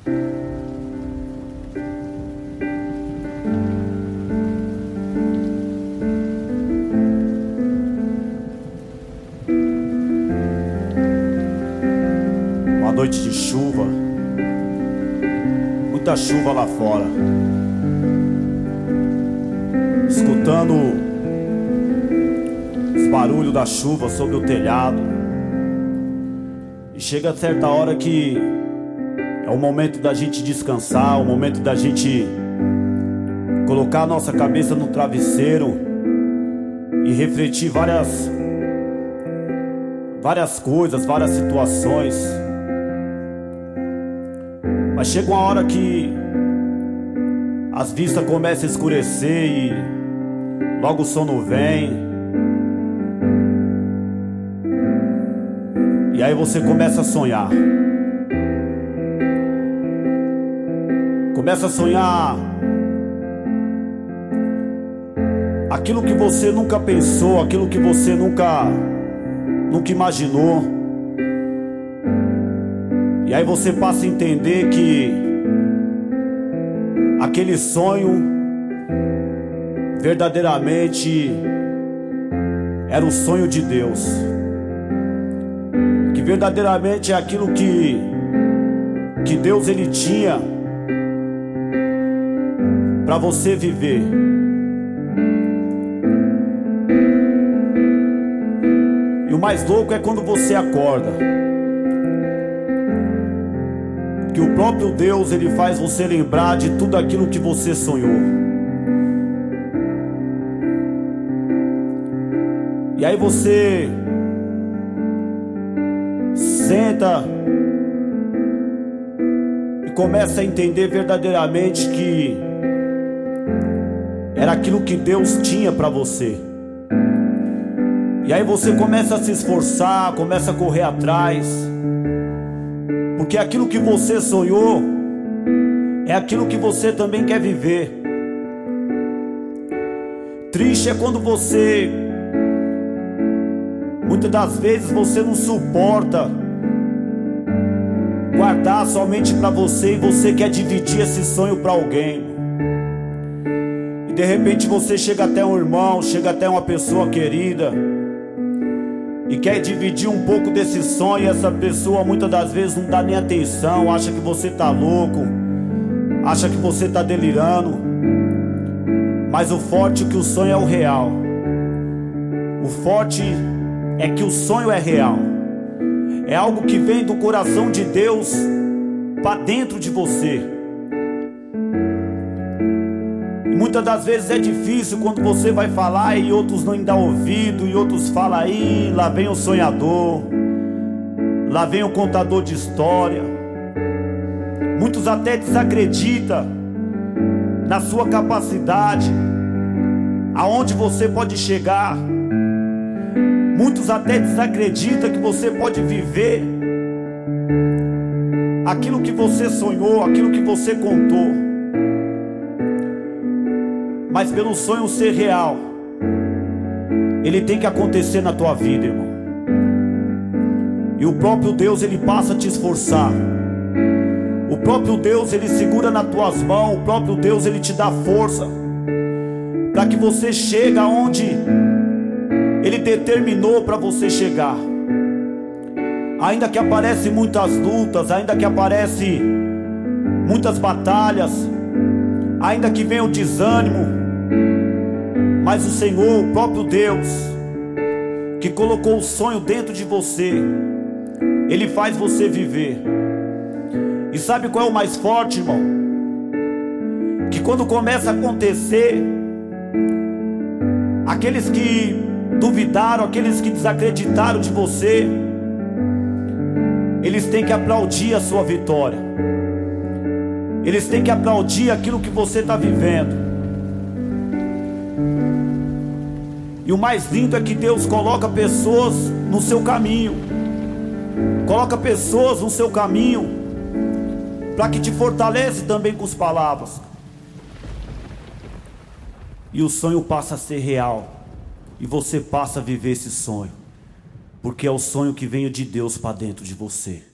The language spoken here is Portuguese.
Uma noite de chuva, muita chuva lá fora, escutando os barulhos da chuva sobre o telhado. E chega a certa hora que é o momento da gente descansar, o momento da gente colocar a nossa cabeça no travesseiro e refletir várias coisas, várias situações. Mas chega uma hora que as vistas começam a escurecer e logo o sono vem. E aí você começa a sonhar. Começa a sonhar aquilo que você nunca pensou, aquilo que você nunca imaginou. E aí você passa a entender que aquele sonho verdadeiramente era o sonho de Deus, que verdadeiramente é aquilo que Deus ele tinha para você viver. E o mais louco é quando você acorda, que o próprio Deus ele faz você lembrar de tudo aquilo que você sonhou. E aí você senta e começa a entender verdadeiramente que era aquilo que Deus tinha para você. E aí você começa a se esforçar, começa a correr atrás, porque aquilo que você sonhou é aquilo que você também quer viver. Triste é quando você, muitas das vezes você não suporta guardar somente para você e você quer dividir esse sonho para alguém. E de repente você chega até um irmão, chega até uma pessoa querida e quer dividir um pouco desse sonho, e essa pessoa muitas das vezes não dá nem atenção, acha que você tá louco, acha que você tá delirando. Mas o forte é que o sonho é o real. O forte é que o sonho é real. É algo que vem do coração de Deus para dentro de você. E muitas das vezes é difícil quando você vai falar e outros não dão ouvido, e outros falam aí, lá vem o sonhador, lá vem o contador de história. Muitos até desacreditam na sua capacidade, aonde você pode chegar. Muitos até desacreditam que você pode viver aquilo que você sonhou, aquilo que você contou. Mas pelo sonho ser real, ele tem que acontecer na tua vida, irmão. E o próprio Deus ele passa a te esforçar. O próprio Deus ele segura nas tuas mãos. O próprio Deus ele te dá força para que você chegue aonde ele determinou para você chegar. Ainda que aparecem muitas lutas, ainda que aparecem muitas batalhas, ainda que venha o desânimo, mas o Senhor, o próprio Deus, que colocou o sonho dentro de você, ele faz você viver. E sabe qual é o mais forte, irmão? Que quando começa a acontecer, aqueles que duvidaram, aqueles que desacreditaram de você, eles têm que aplaudir a sua vitória. Eles têm que aplaudir aquilo que você está vivendo. E o mais lindo é que Deus coloca pessoas no seu caminho. Coloca pessoas no seu caminho para que te fortalece também com as palavras. E o sonho passa a ser real. E você passa a viver esse sonho, porque é o sonho que vem de Deus para dentro de você.